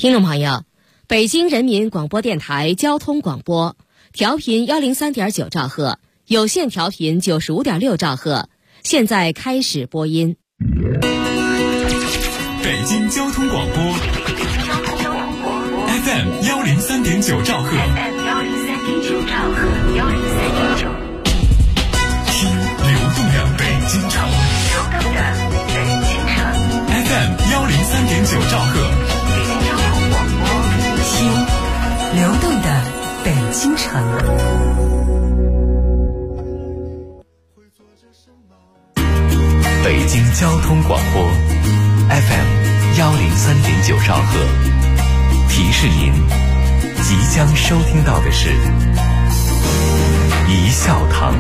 听众朋友，北京人民广播电台交通广播，调频103.9兆赫，有线调频95.6兆赫，现在开始播音。 北京交通广播 FM 103.9兆赫，听流动的北京城，FM 103.9兆赫， 听流动的北京城。 北京交通广播 FM 103.9兆赫，提示您即将收听到的是一笑堂。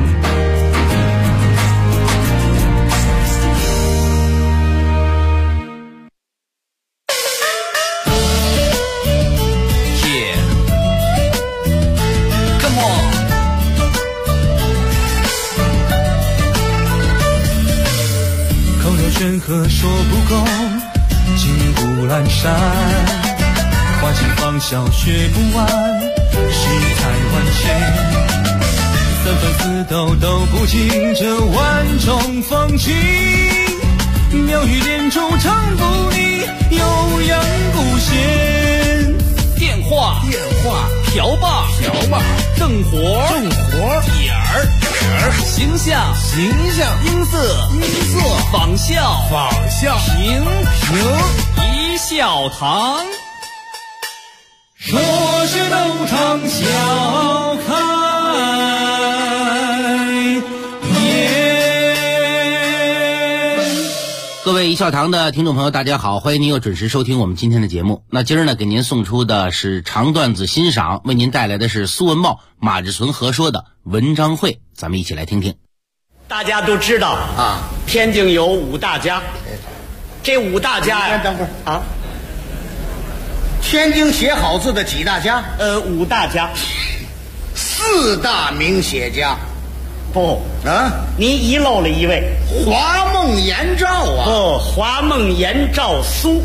山河说不够，金谷阑珊，花前芳笑学不完，世态万千，三番四斗都不尽这万种风情，妙语连珠唱不腻，悠扬古弦。 电话瓢把正活点儿形象音色仿效评一笑堂， 说是都唱笑开各位一笑堂的听众朋友大家好，欢迎您又准时收听我们今天的节目。那今儿呢给您送出的是长段子欣赏，为您带来的是苏文茂、马志存合说的文章会，咱们一起来听听。 大家都知道啊，天津有五大家，这五大家呀， 等会儿啊，天津写好字的几大家？ 五大家， 四大名写家。 不啊， 您遗漏了一位， 华梦颜赵啊。 哦，华梦颜赵苏。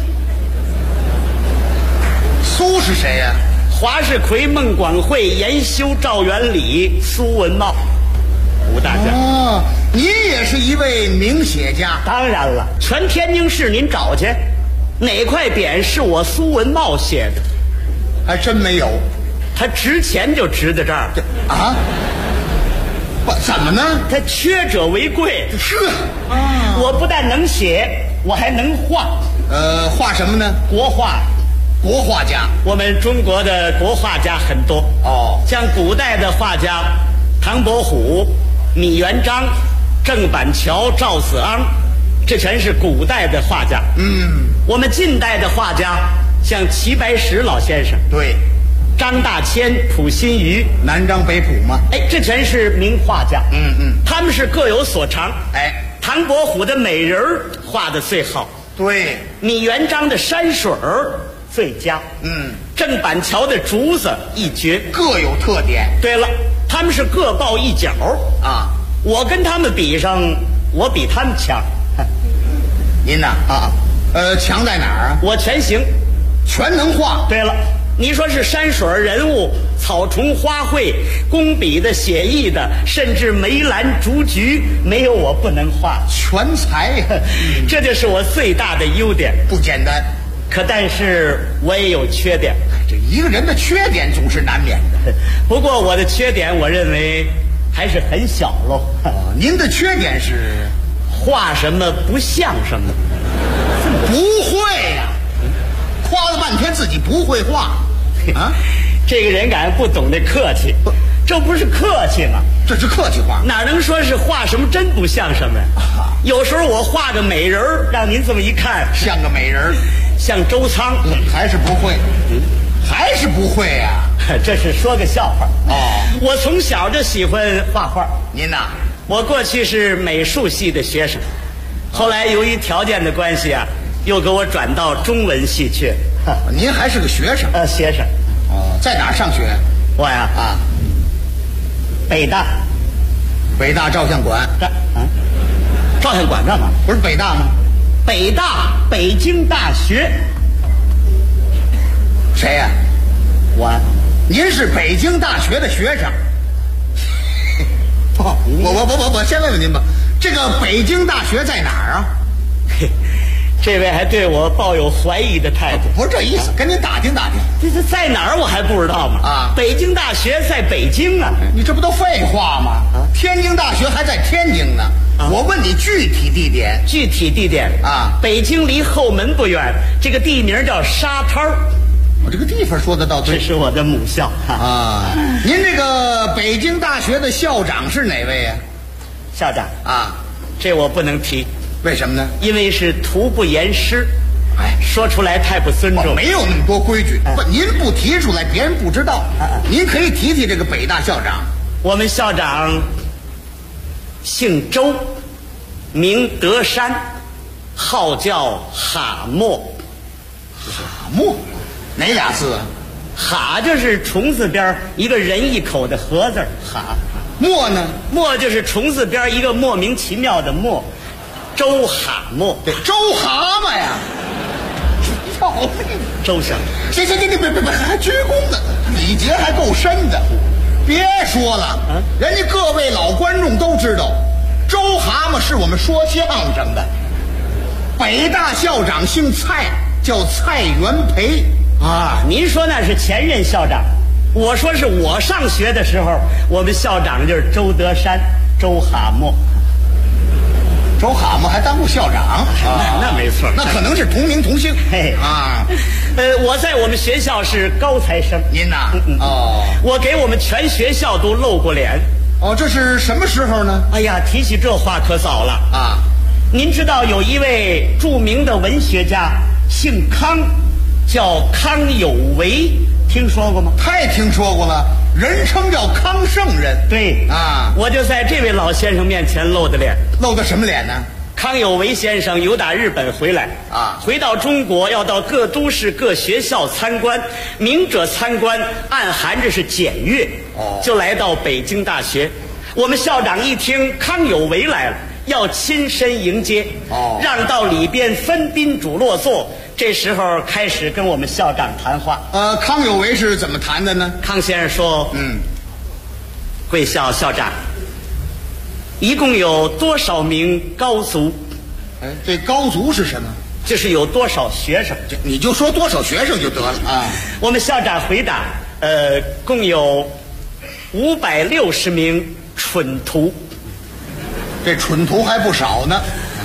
苏是谁呀？ 华世奎、孟广惠、严修、赵元礼、苏文茂，五大家。 哦，您也是一位名写家。 当然了，全天津市您找去，哪块匾是我苏文茂写的？ 还真没有。 他值钱就值在这儿啊。怎么呢？ 他缺者为贵。 是啊，我不但能写，我还能画。 画什么呢？ 国画。 国画家， 我们中国的国画家很多哦， 像古代的画家唐伯虎、米元璋、郑板桥、赵子昂，这全是古代的画家。我们近代的画家像齐白石老先生， 对， 张大千、溥心畬， 南张北溥嘛， 这全是名画家。他们是各有所长。唐伯虎的美人儿画的最好， 对， 米元璋的山水儿最佳。郑板桥的竹子一绝， 各有特点。 对了，他们是各抱一角啊，我跟他们比上，我比他们强。 您呐强在哪儿啊？ 我全行， 全能画。 对了，你说是山水人物、草虫花卉、工笔的、写意的，甚至梅兰竹菊，没有我不能画， 全才。 这就是我最大的优点。 不简单， 可但是我也有缺点。 这一个人的缺点总是难免的。 不过我的缺点，我认为还是很小喽。 您的缺点是画什么不像什么， 不会呀。夸了半天自己不会画啊！ 这个人感觉不懂得客气，这不是客气吗？ 这是客气话， 哪能说是画什么真不像什么呀？有时候我画个美人儿，让您这么一看， 像个美人儿， 像周仓， 还是不会，还是不会呀。 这是说个笑话哦。 我从小就喜欢画画。 您呐， 我过去是美术系的学生，后来由于条件的关系啊，又给我转到中文系去。 您还是个学生？ 学生。 在哪儿上学？ 我呀北大照相馆。 照相馆干嘛？ 不是北大吗？ 北大，北京大学。 谁呀？ 我。 您是北京大学的学生。不，我先问问您吧，这个北京大学在哪儿啊？ 这位还对我抱有怀疑的态度。 不是这意思，跟您打听打听。 这在哪儿我还不知道吗？ 啊， 北京大学在北京啊。 你这不都废话吗？天津大学还在天津呢。我问你具体地点。 具体地点啊， 北京离后门不远，这个地名叫沙滩儿。 我这个地方说得到对。 这是我的母校啊。您这个北京大学的校长是哪位呀？ 校长啊， 这我不能提。 为什么呢？ 因为是徒不言师，说出来太不尊重。 没有那么多规矩。不，您不提出来，别人不知道。您可以提提这个北大校长。 我们校长姓周，名德山，号叫哈默。 哈默，哪俩字啊？ 哈就是虫字边一个人一口的禾字，哈。 默呢？ 默就是虫字边一个莫名其妙的默。周哈默， 对，周蛤蟆呀。要命！ 周先生， 行，别，还鞠躬呢，礼节还够深的。别说了，人家各位老观众都知道，周蛤蟆是我们说相声的。北大校长姓蔡，叫蔡元培啊。您说那是前任校长，我说是我上学的时候，我们校长就是周德山，周哈默。 周蛤蟆还当过校长， 那没错， 那可能是同名同姓。 嘿啊， 我在我们学校是高材生。 您呐？哦， 我给我们全学校都露过脸。 哦，这是什么时候呢？ 哎呀，提起这话可早了啊！ 您知道有一位著名的文学家，姓康，叫康有为，听说过吗？ 太听说过了，人称叫康圣人。 对啊， 我就在这位老先生面前露的脸。 露的什么脸呢？ 康有为先生由打日本回来啊， 回到中国要到各都市各学校参观，明者参观，暗含着是检阅。就来到北京大学。我们校长一听康有为来了，要亲身迎接，让到里边分宾主落座。这时候开始跟我们校长谈话。 康有为是怎么谈的呢？ 康先生说：“贵校校长，一共有多少名高足？” 这高足是什么？ 就是有多少学生。 你就说多少学生就得了啊。 我们校长回答：共有560名蠢徒。 这蠢徒还不少呢。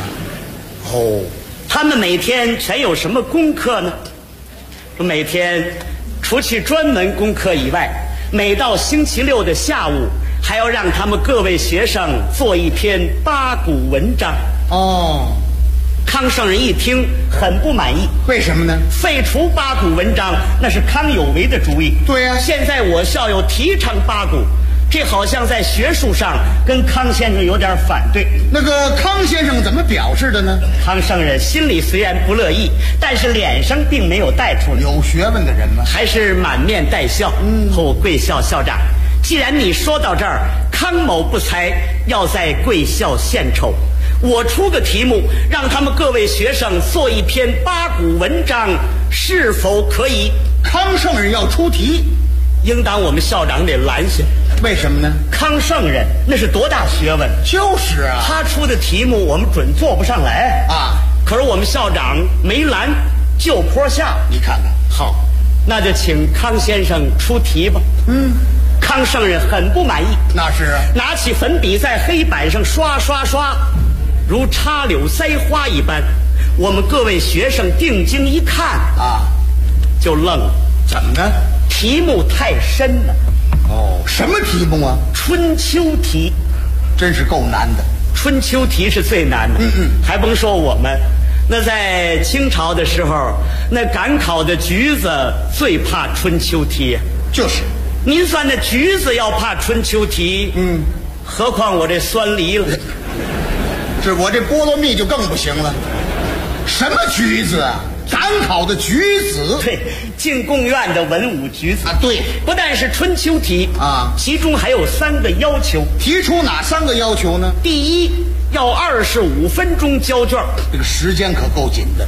他们每天全有什么功课呢？说每天除去专门功课以外，每到星期六的下午，还要让他们各位学生做一篇八股文章。康圣人一听很不满意。 为什么呢？ 废除八股文章那是康有为的主意。 对呀， 现在我校又提倡八股，这好像在学术上跟康先生有点反对。 那个康先生怎么表示的呢？ 康圣人心里虽然不乐意，但是脸上并没有带出来。 有学问的人吗？ 还是满面带笑。贵校校长，既然你说到这儿，康某不才要在贵校献丑，我出个题目，让他们各位学生做一篇八股文章，是否可以？ 康圣人要出题， 应当我们校长得拦下。 为什么呢？ 康圣人那是多大学问？ 就是啊， 他出的题目我们准做不上来啊。 可是我们校长没拦，就坡下。 你看看， 好，那就请康先生出题吧。康圣人很不满意。 那是拿起粉笔在黑板上刷刷刷，如插柳栽花一般。我们各位学生定睛一看啊， 就愣了。 怎么呢？ 题目太深了。 什么题目啊？ 春秋题。 真是够难的。 春秋题是最难的。还甭说我们，那在清朝的时候，那赶考的举子最怕春秋题。 就是， 您算那橘子要怕春秋题，何况我这酸梨了。 是我这菠萝蜜就更不行了。什么橘子啊？赶考的举子。 对，进贡院的文武举子啊。对， 不但是春秋题啊， 其中还有3个要求。 提出哪3个要求呢？ 第一，要25分钟交卷。 这个时间可够紧的。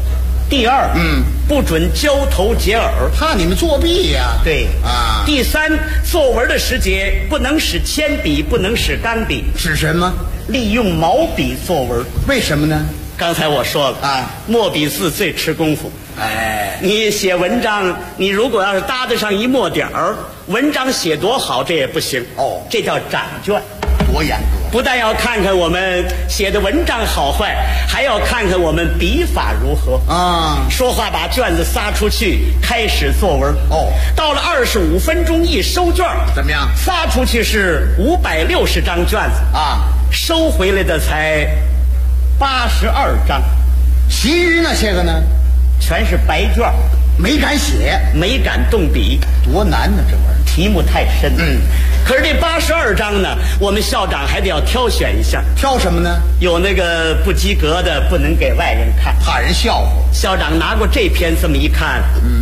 第二，不准交头接耳， 怕你们作弊呀。 对啊。 第三，作文的时节不能使铅笔，不能使钢笔， 使什么？ 利用毛笔作文。 为什么呢？ 刚才我说了啊， 墨笔字最吃功夫。 哎， 你写文章，你如果要是搭得上一墨点儿，文章写多好，这也不行。 哦， 这叫展卷， 多严格！ 不但要看看我们写的文章好坏，还要看看我们笔法如何啊。 说话把卷子撒出去，开始作文。 哦， 到了25分钟一收卷， 怎么样？ 撒出去是560张卷子啊， 收回来的才82张， 其余那些个呢， 全是白卷， 没敢写， 没敢动笔， 多难呢！这玩意儿题目太深。可是这82张呢，我们校长还得要挑选一下。 挑什么呢？ 有那个不及格的，不能给外人看， 怕人笑话。 校长拿过这篇这么一看，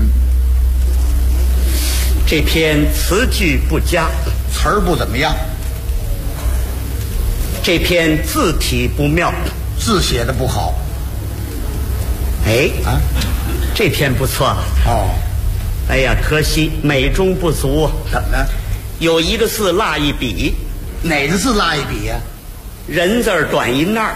这篇词句不佳， 词儿不怎么样， 这篇字体不妙， 字写的不好。 哎啊， 这篇不错。 哦， 哎呀，可惜美中不足。 怎么呢？ 有一个字落一笔， 哪个字落一笔呀？ 人字儿短一捺儿。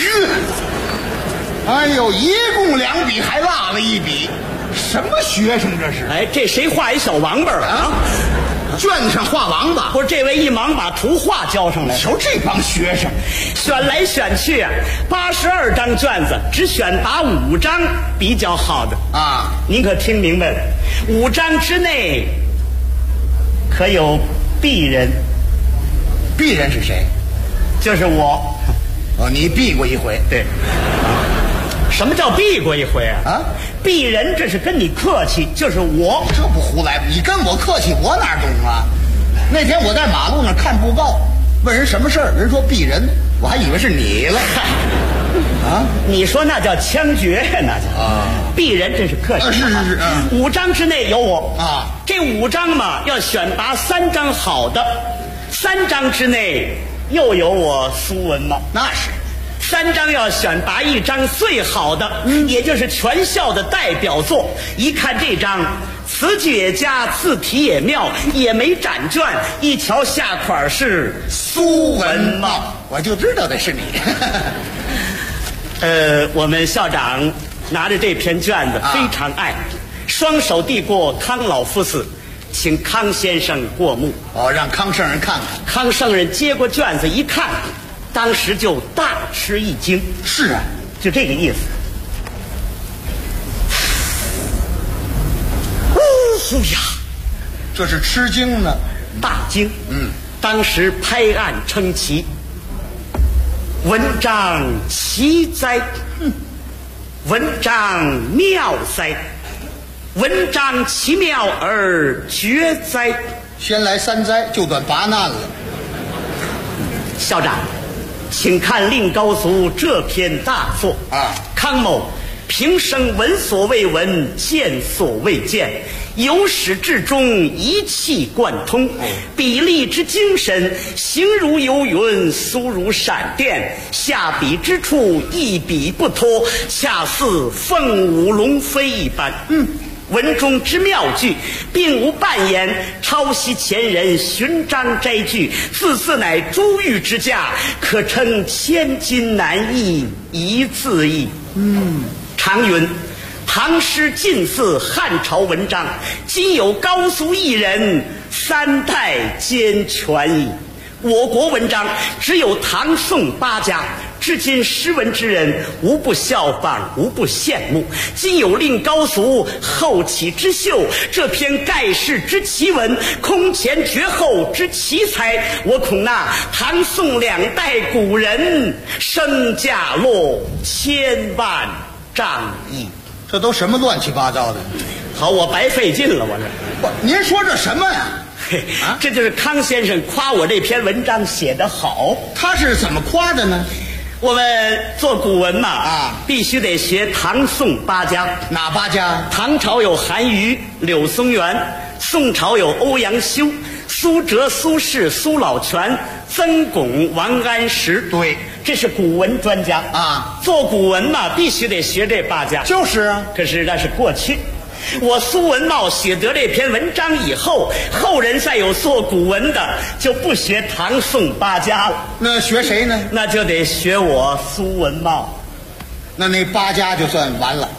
哎呦，一共2笔，还落了1笔，什么学生这是？ 哎，这谁画一小王八啊？ 卷子上画王八， 不是，这位一忙把图画交上来， 瞧这帮学生， 选来选去啊，82张卷子，只选拔5张比较好的啊。 您可听明白了？5张之内可有鄙人？ 鄙人是谁？ 就是我。 哦，你避过一回。 对。什么叫避过一回啊？ 啊， 鄙人这是跟你客气，就是我。 这不胡来？你跟我客气，我哪懂啊？那天我在马路上看布告，问人什么事儿，人说鄙人，我还以为是你了。啊， 你说那叫枪决呀，那叫啊。鄙人这是客气。 是 5张之内有我啊。 这5张嘛，要选拔3张好的，3张之内又有我苏文茂。 那是。 3张要选拔1张最好的，也就是全校的代表作。一看这张，词句也佳，字体也妙，也没展卷，一瞧下款是苏文茂， 我就知道的是你。 我们校长拿着这篇卷子非常爱，双手递过康老夫子，请康先生过目。 哦，让康圣人看看。 康圣人接过卷子一看，当时就大吃一惊。 是啊， 就这个意思。呼呀， 这是吃惊呢， 大惊。当时拍案称奇，文章奇哉，文章妙哉，文章奇妙而绝哉。 先来3哉，就短8难了。 校长，请看令高足这篇大作啊。 康某平生闻所未闻，见所未见，由始至终一气贯通，笔力之精神，形如游云，苏如闪电，下笔之处一笔不脱，恰似凤舞龙飞一般。文中之妙句，并无半言，抄袭前人，寻章摘句，字字乃珠玉之价，可称千金难易，一字易。常云唐诗近似汉朝文章，今有高足一人，3代兼全矣。我国文章只有唐宋8家，至今诗文之人无不效仿，无不羡慕。今有令高足后起之秀，这篇盖世之奇文，空前绝后之奇才，我恐那唐宋2代古人身价落千万丈矣。 这都什么乱七八糟的？ 好，我白费劲了，我这。 不，您说这什么呀？ 这就是康先生夸我这篇文章写得好。 他是怎么夸的呢？ 我们做古文嘛，必须得学唐宋8家。 哪8家？ 唐朝有韩愈、柳松元，宋朝有欧阳修、苏辙、苏轼、苏老泉， 曾巩、王安石。 对， 这是古文专家啊。 做古文嘛，必须得学这8家。 就是啊。 可是那是过去。我苏文茂写得这篇文章以后，后人再有做古文的，就不学唐宋8家了。 那学谁呢？ 那就得学我苏文茂。 那8家就算完了。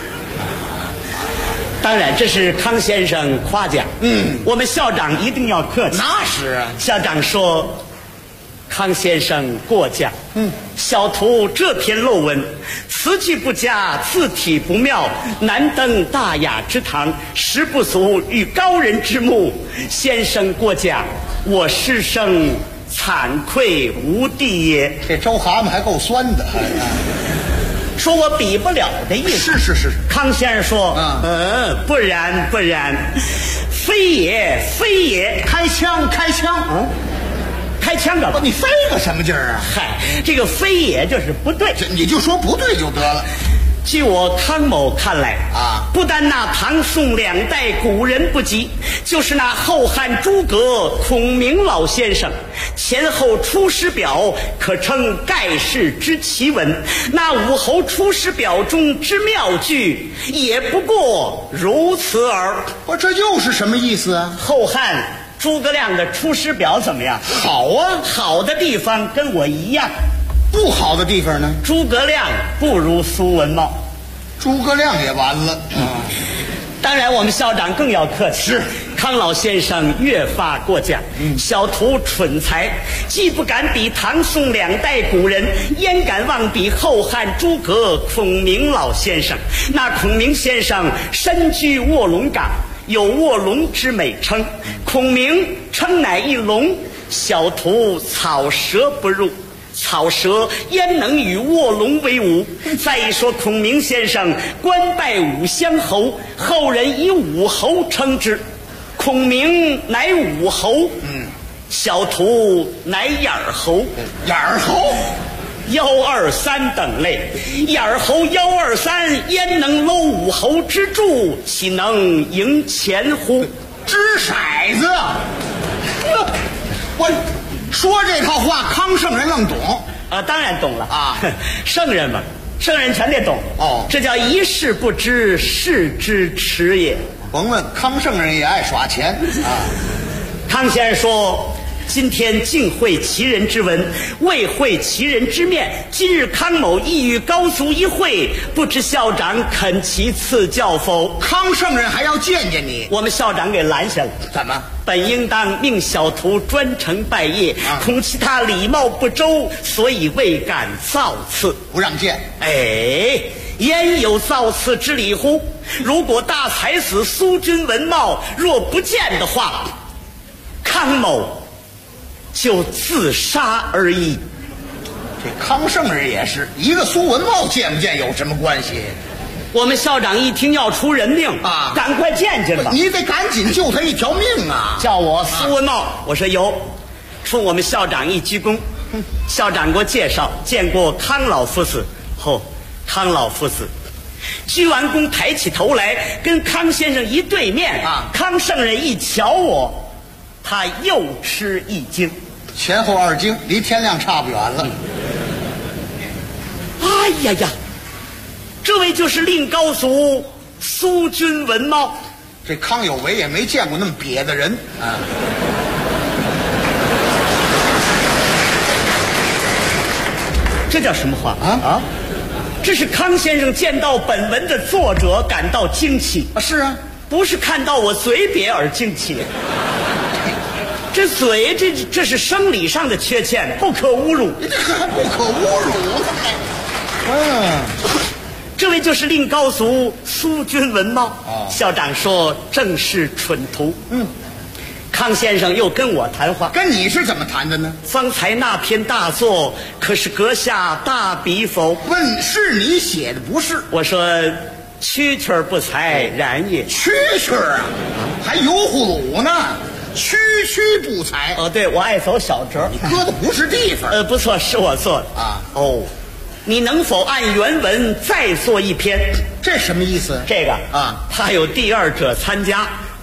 当然，这是康先生夸奖。我们校长一定要客气。 那是啊。 校长说，康先生过奖。小徒这篇陋文，词句不佳，字体不妙，难登大雅之堂，实不足与高人之目。先生过奖，我师生惭愧无地也。 这周蛤蟆还够酸的。 说我比不了的意思。 是。 康先生说，不然，非也。开枪。开枪干嘛？ 你飞个什么劲儿啊？ 嗨，这个非也就是不对， 你就说不对就得了。 据我康某看来啊， 不但那唐宋2代古人不及，就是那后汉诸葛孔明老先生前后《出师表》可称盖世之奇文，那武侯出师表中之妙句也不过如此耳。 这又是什么意思啊？ 后汉诸葛亮的《出师表》怎么样？ 好啊， 好的地方跟我一样。 不好的地方呢？ 诸葛亮不如苏文茂。 诸葛亮也完了。 当然我们校长更要客气。 是。 康老先生越发过奖。小徒蠢才，既不敢比唐宋2代古人，焉敢妄比后汉诸葛孔明老先生。那孔明先生身居卧龙岗，有卧龙之美称，孔明称乃一龙，小徒草蛇不入，草蛇焉能与卧龙为伍？再一说孔明先生官拜武乡侯，后人以武侯称之，孔明乃武侯，小徒乃眼儿侯。 眼儿侯 123等类，眼儿侯123焉能搂武侯之柱，岂能赢钱乎？ 掷骰子。我说这套话，康圣人愣懂啊，当然懂了啊， 圣人嘛，圣人全得懂哦。 这叫一事不知，是之迟也。 甭问，康圣人也爱耍钱啊。 康先生说，今天竟会其人之文，未会其人之面。今日康某意欲高足一会，不知校长肯其赐教否？ 康圣人还要见见你， 我们校长给拦下了。 怎么？ 本应当命小徒专程拜谒，恐其他礼貌不周，所以未敢造次， 不让见。 焉有造次之理乎？如果大才子苏君文茂若不见的话，康某就自杀而已。 这康圣人也是一个苏文茂，见不见有什么关系？ 我们校长一听要出人命啊， 赶快见见吧！ 你得赶紧救他一条命啊！ 叫我苏文茂，我说有，冲我们校长一鞠躬。校长给我介绍，见过康老夫子。康老夫子鞠完躬，抬起头来，跟康先生一对面啊。康圣人一瞧我，他又吃一惊， 前后2惊，离天亮差不远了。 哎呀呀！这位就是令高祖苏君文茂。 这康有为也没见过那么瘪的人啊！ 这叫什么话啊？这是康先生见到本文的作者感到惊奇啊！是啊， 不是看到我嘴瘪而惊奇。这嘴，这是生理上的缺陷，不可侮辱。 这还不可侮辱？ 这位就是令高祖苏君文茂。校长说正是蠢徒。康先生又跟我谈话， 跟你是怎么谈的呢？ 方才那篇大作可是阁下大笔否？ 问是你写的不是？ 我说蛐蛐不才，然也。 蛐蛐啊，还油葫芦呢，区不才。 对，我爱走小折， 你搁的不是地方。 不错，是我做的啊。你能否按原文再做一篇？ 这什么意思？ 这个啊，他有第2者参加，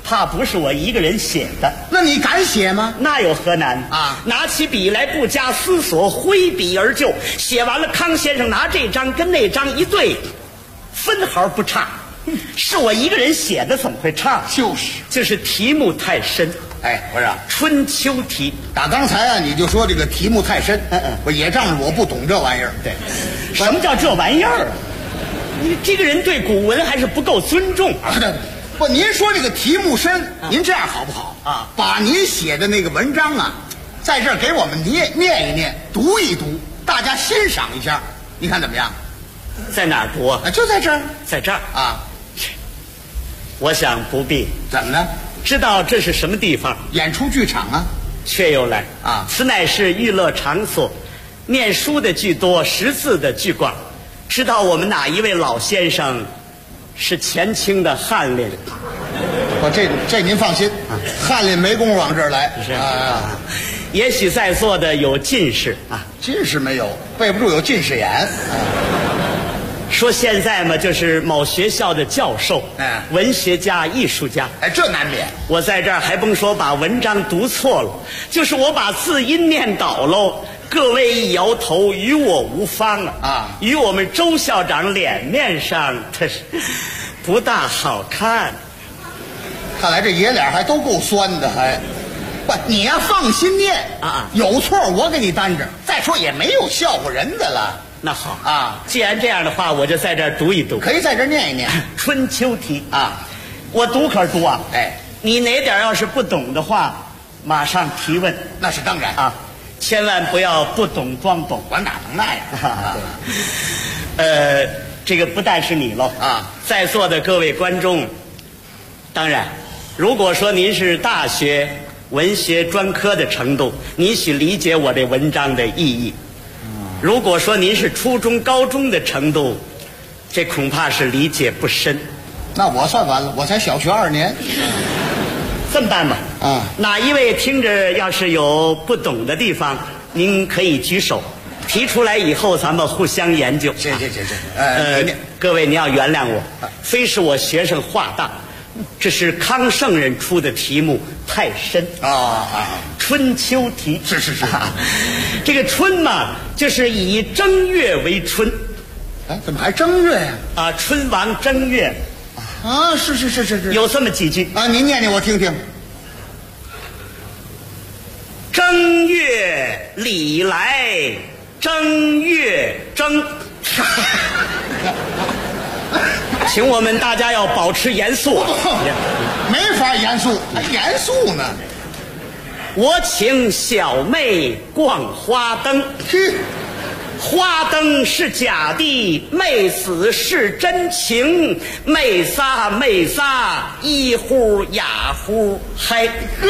怕不是我一个人写的。 那你敢写吗？ 那有何难啊？ 拿起笔来不加思索，挥笔而就。写完了，康先生拿这张跟那张一对，分毫不差。是我一个人写的，怎么会差？就是题目太深。 哎，不是春秋题。 打刚才啊，你就说这个题目太深，我也仗着我不懂这玩意儿。 对，什么叫这玩意儿？你这个人对古文还是不够尊重啊！ 不，您说这个题目深，您这样好不好啊？ 把您写的那个文章啊，在这儿给我们念一念，读一读，大家欣赏一下，你看怎么样？ 在哪儿读啊？ 就在这儿， 在这儿啊。 我想不必。 怎么呢？ 知道这是什么地方？ 演出剧场啊。 却又来啊！ 此乃是娱乐场所，念书的居多，识字的居广。知道我们哪一位老先生是前清的翰林？ 这您放心，翰林没工夫往这儿来。 是啊，也许在座的有进士啊， 进士没有，背不住有近视眼。 说现在嘛，就是某学校的教授，文学家、艺术家， 这难免。 我在这儿还甭说把文章读错了，就是我把字音念倒喽，各位一摇头，与我无方啊！与我们周校长脸面上，他是不大好看。 看来这爷俩还都够酸的，还不你呀放心念啊，有错我给你担着。再说也没有笑话人的了。 那好啊， 既然这样的话，我就在这儿读一读。 可以在这儿念一念春秋题啊， 我读可是读啊。 哎， 你哪点要是不懂的话，马上提问。 那是当然啊，千万不要不懂装懂。 我哪能那样？ 这个不但是你喽啊， 在座的各位观众，当然，如果说您是大学文学专科的程度，您许理解我这文章的意义。如果说您是初中、高中的程度，这恐怕是理解不深。 那我算完了，我才小学2年。 这么办吧， 啊， 哪一位听着要是有不懂的地方，您可以举手，提出来以后咱们互相研究。 行， 各位您要原谅我，非是我学生话大，这是康圣人出的题目太深春秋题是这个春嘛，就是以正月为春。 哎，怎么还正月呀？ 啊，春王正月啊，是， 有这么几句啊，您念念我听听。 正月里来，正月正。请我们大家要保持严肃啊！ 没法严肃，还严肃呢。 我请小妹逛花灯，花灯是假的，妹子是真情，妹仨一呼哑呼嗨。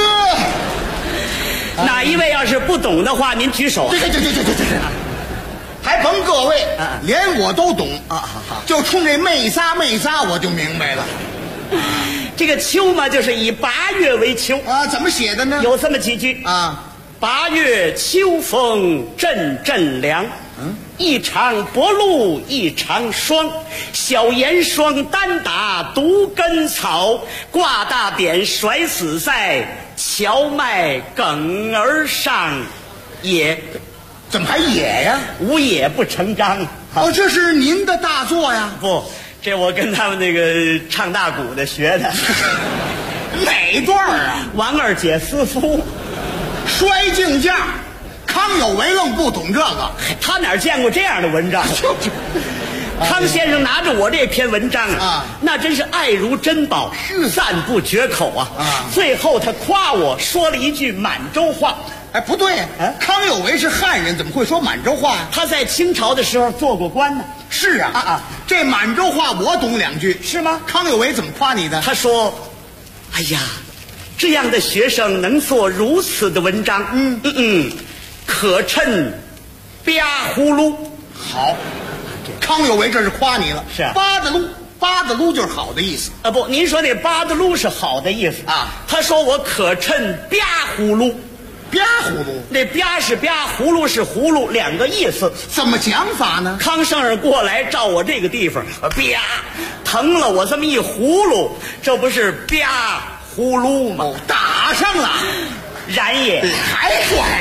哪一位要是不懂的话，您举手。 这还甭各位，连我都懂啊！就冲这妹仨我就明白了。 这个秋嘛，就是以8月为秋啊，怎么写的呢？ 有这么几句啊 ：8月秋风阵阵凉，一场薄露一场霜，小严霜单打独根草，挂大扁甩死在荞麦梗儿上也。 怎么还野呀？ 无野不成章。 哦，这是您的大作呀？ 不，这我跟他们那个唱大鼓的学的。 哪段啊？ 王二姐私夫， 摔镜架，康有为愣不懂这个， 他哪见过这样的文章？康先生拿着我这篇文章啊，那真是爱如珍宝，赞不绝口啊！最后他夸我说了一句满洲话。 哎，不对，康有为是汉人，怎么会说满洲话呀？ 他在清朝的时候做过官呢。 是啊，这满洲话我懂2句， 是吗？ 康有为怎么夸你的？ 他说：“哎呀，这样的学生能做如此的文章，可称吧呼噜。” 好，康有为这是夸你了。 是啊， 八的噜就是好的意思啊。不，您说那八的噜是好的意思啊？ 他说我可称吧呼噜。 吧呼噜， 那吧是吧，葫芦是葫芦，2个意思。 怎么讲法呢？ 康圣人过来照我这个地方，吧，疼了我这么一葫芦，这不是吧呼噜嘛。 打上了， 然也。 还拽。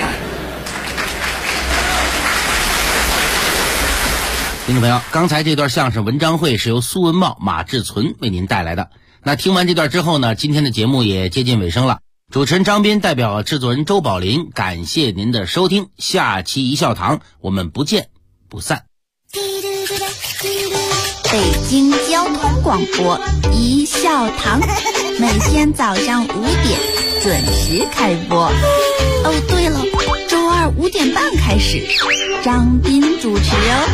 听众朋友，刚才这段相声文章会是由苏文茂、马志存为您带来的。那听完这段之后呢，今天的节目也接近尾声了。主持人张斌代表制作人周宝林，感谢您的收听。下期一笑堂我们不见不散。 北京交通广播一笑堂，每天早上5点准时开播。哦，对了，周二5点半开始，张斌主持哦。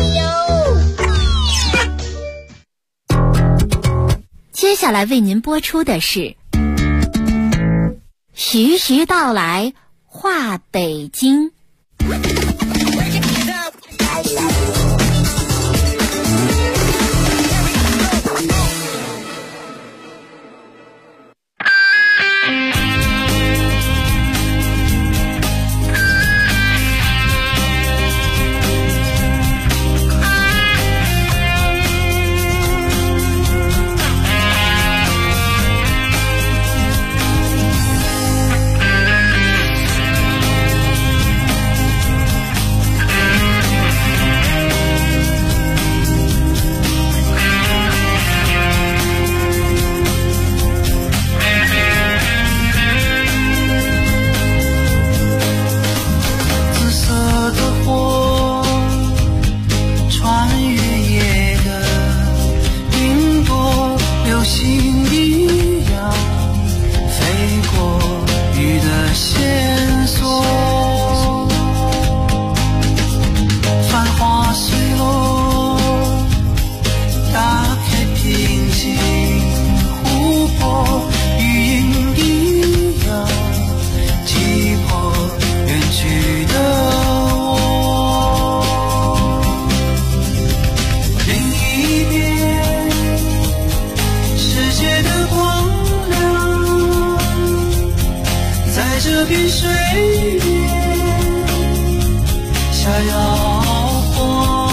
接下来为您播出的是徐徐道来话北京。 这片水面下摇晃，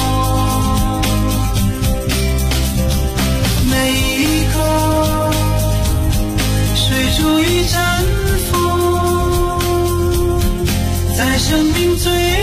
每一刻水珠已绽放，在生命最